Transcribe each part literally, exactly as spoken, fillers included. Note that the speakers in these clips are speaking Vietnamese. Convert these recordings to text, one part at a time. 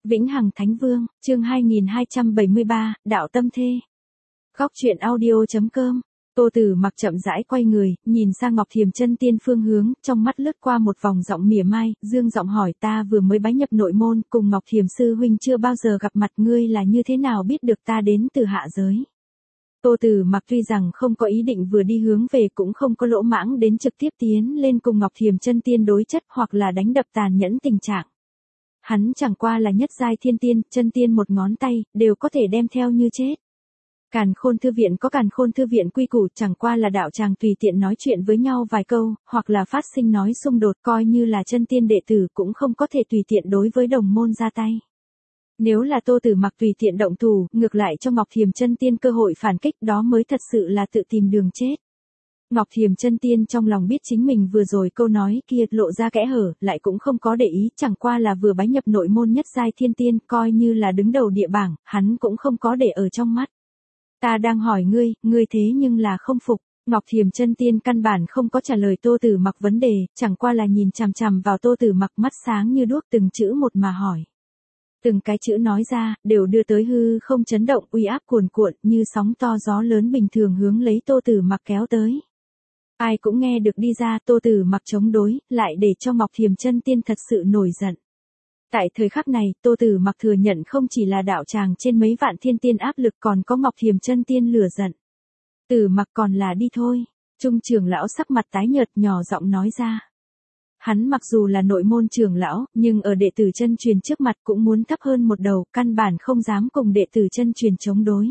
Vĩnh Hằng Thánh Vương, chương hai nghìn hai trăm bảy mươi ba, Đạo Tâm Thê. Góc truyện audio chấm com. Tô Tử Mặc chậm rãi quay người, nhìn sang Ngọc Thiềm Chân Tiên phương hướng, trong mắt lướt qua một vòng giọng mỉa mai, dương giọng hỏi: ta vừa mới bái nhập nội môn, cùng Ngọc Thiềm sư huynh chưa bao giờ gặp mặt, ngươi là như thế nào biết được ta đến từ hạ giới? Tô Tử Mặc tuy rằng không có ý định vừa đi hướng về, cũng không có lỗ mãng đến trực tiếp tiến lên cùng Ngọc Thiềm Chân Tiên đối chất hoặc là đánh đập tàn nhẫn tình trạng. Hắn chẳng qua là nhất giai thiên tiên, chân tiên một ngón tay, đều có thể đem theo như chết. Càn Khôn Thư Viện có Càn Khôn Thư Viện quy củ, chẳng qua là đạo tràng tùy tiện nói chuyện với nhau vài câu, hoặc là phát sinh nói xung đột, coi như là chân tiên đệ tử cũng không có thể tùy tiện đối với đồng môn ra tay. Nếu là Tô Tử Mặc tùy tiện động thủ, ngược lại cho Ngọc Thiềm Chân Tiên cơ hội phản kích, đó mới thật sự là tự tìm đường chết. Ngọc Thiềm Chân Tiên trong lòng biết chính mình vừa rồi câu nói kia lộ ra kẽ hở, lại cũng không có để ý, chẳng qua là vừa bái nhập nội môn nhất giai thiên tiên, coi như là đứng đầu địa bảng, hắn cũng không có để ở trong mắt. Ta đang hỏi ngươi, ngươi thế nhưng là không phục. Ngọc Thiềm Chân Tiên căn bản không có trả lời Tô Tử Mặc vấn đề, chẳng qua là nhìn chằm chằm vào Tô Tử Mặc, mắt sáng như đuốc, từng chữ một mà hỏi. Từng cái chữ nói ra, đều đưa tới hư không chấn động, uy áp cuồn cuộn, như sóng to gió lớn bình thường hướng lấy Tô Tử Mặc kéo tới. Ai cũng nghe được đi ra, Tô Tử Mặc chống đối, lại để cho Ngọc Thiềm Chân Tiên thật sự nổi giận. Tại thời khắc này, Tô Tử Mặc thừa nhận không chỉ là đạo tràng trên mấy vạn thiên tiên áp lực, còn có Ngọc Thiềm Chân Tiên lửa giận. Tử Mặc còn là đi thôi. Trung trưởng lão sắc mặt tái nhợt, nhỏ giọng nói ra. Hắn mặc dù là nội môn trưởng lão, nhưng ở đệ tử chân truyền trước mặt cũng muốn thấp hơn một đầu, căn bản không dám cùng đệ tử chân truyền chống đối.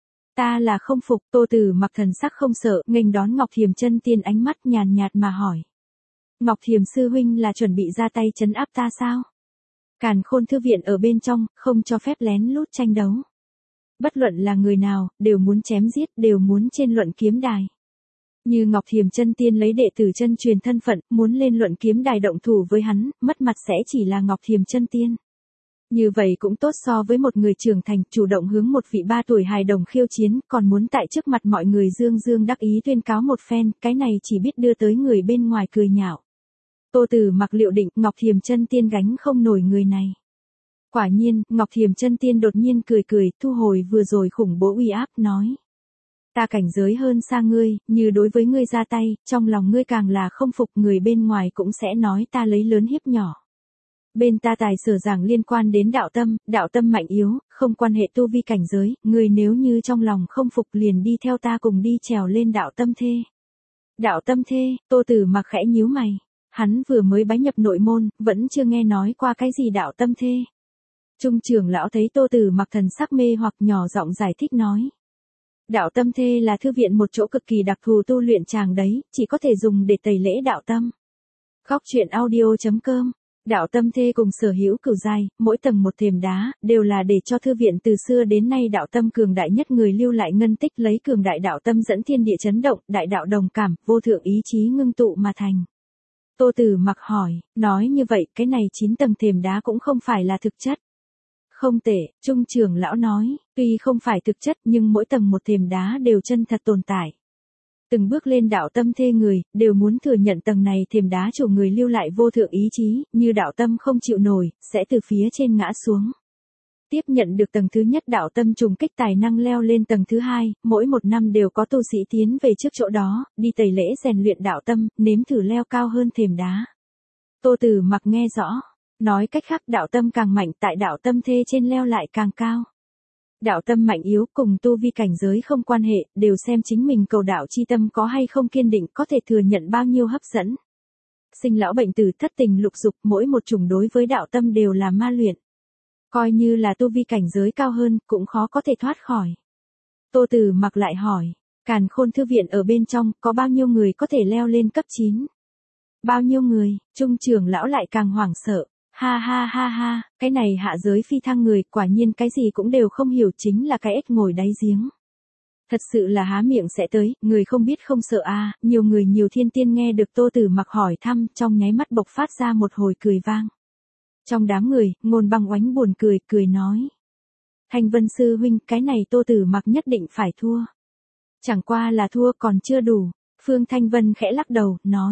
Ta là không phục. Tô Tử Mặc thần sắc không sợ, nghênh đón Ngọc Thiềm Chân Tiên, ánh mắt nhàn nhạt mà hỏi. Ngọc Thiềm sư huynh là chuẩn bị ra tay trấn áp ta sao? Càn Khôn Thư Viện ở bên trong, không cho phép lén lút tranh đấu. Bất luận là người nào, đều muốn chém giết, đều muốn trên luận kiếm đài. Như Ngọc Thiềm Chân Tiên lấy đệ tử chân truyền thân phận, muốn lên luận kiếm đài động thủ với hắn, mất mặt sẽ chỉ là Ngọc Thiềm Chân Tiên. Như vậy cũng tốt so với một người trưởng thành, chủ động hướng một vị ba tuổi hài đồng khiêu chiến, còn muốn tại trước mặt mọi người dương dương đắc ý tuyên cáo một phen, cái này chỉ biết đưa tới người bên ngoài cười nhạo. Tô Tử Mặc liệu định, Ngọc Thiềm Chân Tiên gánh không nổi người này. Quả nhiên, Ngọc Thiềm Chân Tiên đột nhiên cười cười, thu hồi vừa rồi khủng bố uy áp, nói. Ta cảnh giới hơn xa ngươi, như đối với ngươi ra tay, trong lòng ngươi càng là không phục, người bên ngoài cũng sẽ nói ta lấy lớn hiếp nhỏ. Bên ta tài sở giảng liên quan đến đạo tâm, đạo tâm mạnh yếu, không quan hệ tu vi cảnh giới, ngươi nếu như trong lòng không phục liền đi theo ta cùng đi trèo lên đạo tâm thê. Đạo tâm thê, Tô Tử Mặc khẽ nhíu mày. Hắn vừa mới bái nhập nội môn, vẫn chưa nghe nói qua cái gì đạo tâm thê. Trung trưởng lão thấy Tô Tử Mặc thần sắc mê hoặc, nhỏ giọng giải thích nói. Đạo tâm thê là thư viện một chỗ cực kỳ đặc thù tu luyện tràng đấy, chỉ có thể dùng để tẩy lễ đạo tâm. Góc truyện audio chấm com. Đạo tâm thê cùng sở hữu cửu giai, mỗi tầng một thềm đá, đều là để cho thư viện từ xưa đến nay đạo tâm cường đại nhất người lưu lại ngân tích, lấy cường đại đạo tâm dẫn thiên địa chấn động, đại đạo đồng cảm, vô thượng ý chí ngưng tụ mà thành. Tô Tử Mặc hỏi, nói như vậy, cái này chín tầng thềm đá cũng không phải là thực chất. Không tệ, Trung trưởng lão nói, tuy không phải thực chất nhưng mỗi tầng một thềm đá đều chân thật tồn tại. Từng bước lên đạo tâm thê người, đều muốn thừa nhận tầng này thềm đá chủ người lưu lại vô thượng ý chí, như đạo tâm không chịu nổi, sẽ từ phía trên ngã xuống. Tiếp nhận được tầng thứ nhất đạo tâm trùng kích tài năng leo lên tầng thứ hai, mỗi một năm đều có tu sĩ tiến về trước chỗ đó, đi tẩy lễ rèn luyện đạo tâm, nếm thử leo cao hơn thềm đá. Tô Tử Mặc nghe rõ, nói cách khác đạo tâm càng mạnh, tại đạo tâm thê trên leo lại càng cao. Đạo tâm mạnh yếu cùng tu vi cảnh giới không quan hệ, đều xem chính mình cầu đạo chi tâm có hay không kiên định, có thể thừa nhận bao nhiêu hấp dẫn. Sinh lão bệnh tử, thất tình lục dục, mỗi một chủng đối với đạo tâm đều là ma luyện. Coi như là tu vi cảnh giới cao hơn, cũng khó có thể thoát khỏi. Tô Tử Mặc lại hỏi, Càn Khôn Thư Viện ở bên trong, có bao nhiêu người có thể leo lên cấp chín? Bao nhiêu người? Trung trưởng lão lại càng hoảng sợ. Ha ha ha ha, cái này hạ giới phi thăng người, quả nhiên cái gì cũng đều không hiểu, chính là cái ếch ngồi đáy giếng. Thật sự là há miệng sẽ tới, người không biết không sợ a. À. Nhiều người nhiều thiên tiên nghe được Tô Tử Mặc hỏi thăm, trong nháy mắt bộc phát ra một hồi cười vang. Trong đám người, Ngôn Băng Oánh buồn cười, cười nói. Thanh Vân sư huynh, cái này Tô Tử Mặc nhất định phải thua. Chẳng qua là thua còn chưa đủ. Phương Thanh Vân khẽ lắc đầu, nói.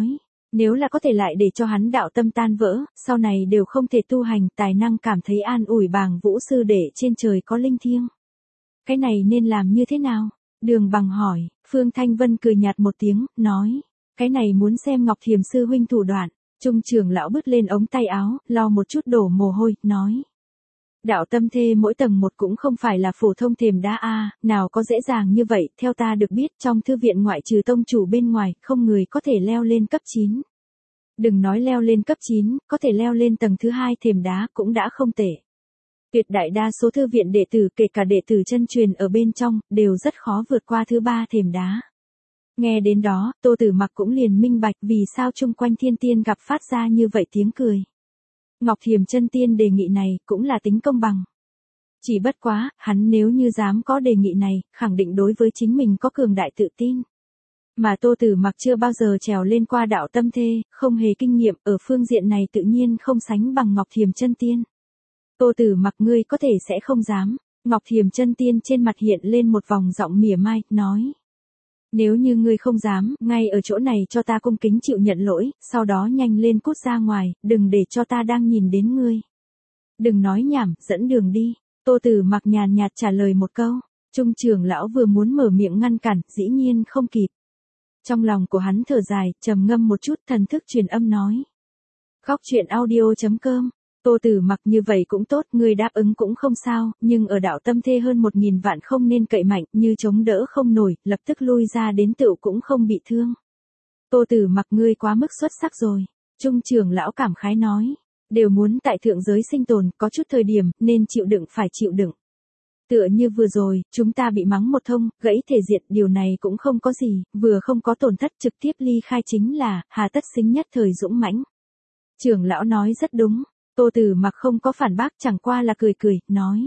Nếu là có thể lại để cho hắn đạo tâm tan vỡ, sau này đều không thể tu hành, tài năng cảm thấy an ủi bàng vũ sư đệ trên trời có linh thiêng. Cái này nên làm như thế nào? Đường Bằng hỏi, Phương Thanh Vân cười nhạt một tiếng, nói, cái này muốn xem Ngọc Thiềm sư huynh thủ đoạn. Trung trưởng lão bứt lên ống tay áo, lau một chút đổ mồ hôi, nói. Đạo tâm thê mỗi tầng một cũng không phải là phổ thông thềm đá a, nào có dễ dàng như vậy, theo ta được biết trong thư viện ngoại trừ tông chủ bên ngoài, không người có thể leo lên cấp chín. Đừng nói leo lên cấp chín, có thể leo lên tầng thứ hai thềm đá cũng đã không tệ. Tuyệt đại đa số thư viện đệ tử kể cả đệ tử chân truyền ở bên trong, đều rất khó vượt qua thứ ba thềm đá. Nghe đến đó, Tô Tử Mặc cũng liền minh bạch vì sao chung quanh thiên tiên gặp phát ra như vậy tiếng cười. Ngọc Thiềm chân tiên đề nghị này cũng là tính công bằng. Chỉ bất quá, hắn nếu như dám có đề nghị này, khẳng định đối với chính mình có cường đại tự tin. Mà Tô Tử Mặc chưa bao giờ trèo lên qua đạo tâm thê, không hề kinh nghiệm, ở phương diện này tự nhiên không sánh bằng Ngọc Thiềm chân tiên. Tô Tử Mặc ngươi có thể sẽ không dám. Ngọc Thiềm chân tiên trên mặt hiện lên một vòng giọng mỉa mai, nói. Nếu như ngươi không dám, ngay ở chỗ này cho ta cung kính chịu nhận lỗi, sau đó nhanh lên cút ra ngoài, đừng để cho ta đang nhìn đến ngươi. Đừng nói nhảm, dẫn đường đi. Tô Tử Mặc nhàn nhạt trả lời một câu. Trung trưởng lão vừa muốn mở miệng ngăn cản, dĩ nhiên không kịp. Trong lòng của hắn thở dài, trầm ngâm một chút, thần thức truyền âm nói. Khóc chuyện audio chấm com. Tô Tử Mặc như vậy cũng tốt, ngươi đáp ứng cũng không sao, nhưng ở đạo tâm thê hơn một nghìn vạn không nên cậy mạnh, như chống đỡ không nổi, lập tức lui ra đến tựu cũng không bị thương. Tô Tử Mặc ngươi quá mức xuất sắc rồi. Trung trưởng lão cảm khái nói. Đều muốn tại thượng giới sinh tồn, có chút thời điểm, nên chịu đựng phải chịu đựng. Tựa như vừa rồi, chúng ta bị mắng một thông, gãy thể diện, điều này cũng không có gì, vừa không có tổn thất trực tiếp ly khai chính là, hà tất xính nhất thời dũng mãnh. Trưởng lão nói rất đúng. Tô Tử Mặc không có phản bác, chẳng qua là cười cười, nói.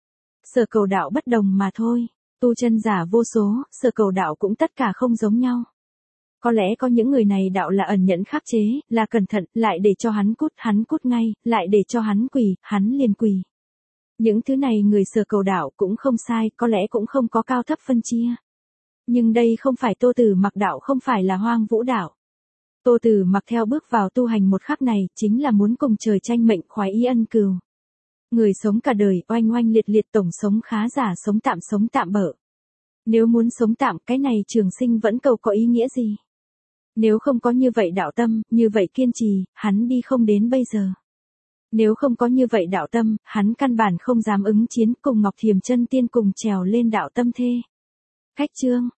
Sở cầu đạo bất đồng mà thôi, tu chân giả vô số, sở cầu đạo cũng tất cả không giống nhau. Có lẽ có những người này đạo là ẩn nhẫn khắc chế, là cẩn thận, lại để cho hắn cút, hắn cút ngay, lại để cho hắn quỳ, hắn liền quỳ. Những thứ này người sở cầu đạo cũng không sai, có lẽ cũng không có cao thấp phân chia. Nhưng đây không phải Tô Tử Mặc đạo, không phải là Hoang Vũ đạo. Tô Tử Mặc theo bước vào tu hành một khắc này, chính là muốn cùng trời tranh mệnh, khoái ý ân cừu. Người sống cả đời, oanh oanh liệt liệt, tổng sống khá giả, sống tạm sống tạm bợ. Nếu muốn sống tạm, cái này trường sinh vẫn cầu có ý nghĩa gì? Nếu không có như vậy đạo tâm, như vậy kiên trì, hắn đi không đến bây giờ. Nếu không có như vậy đạo tâm, hắn căn bản không dám ứng chiến cùng Ngọc Thiềm chân tiên cùng trèo lên đạo tâm thê. Khách chương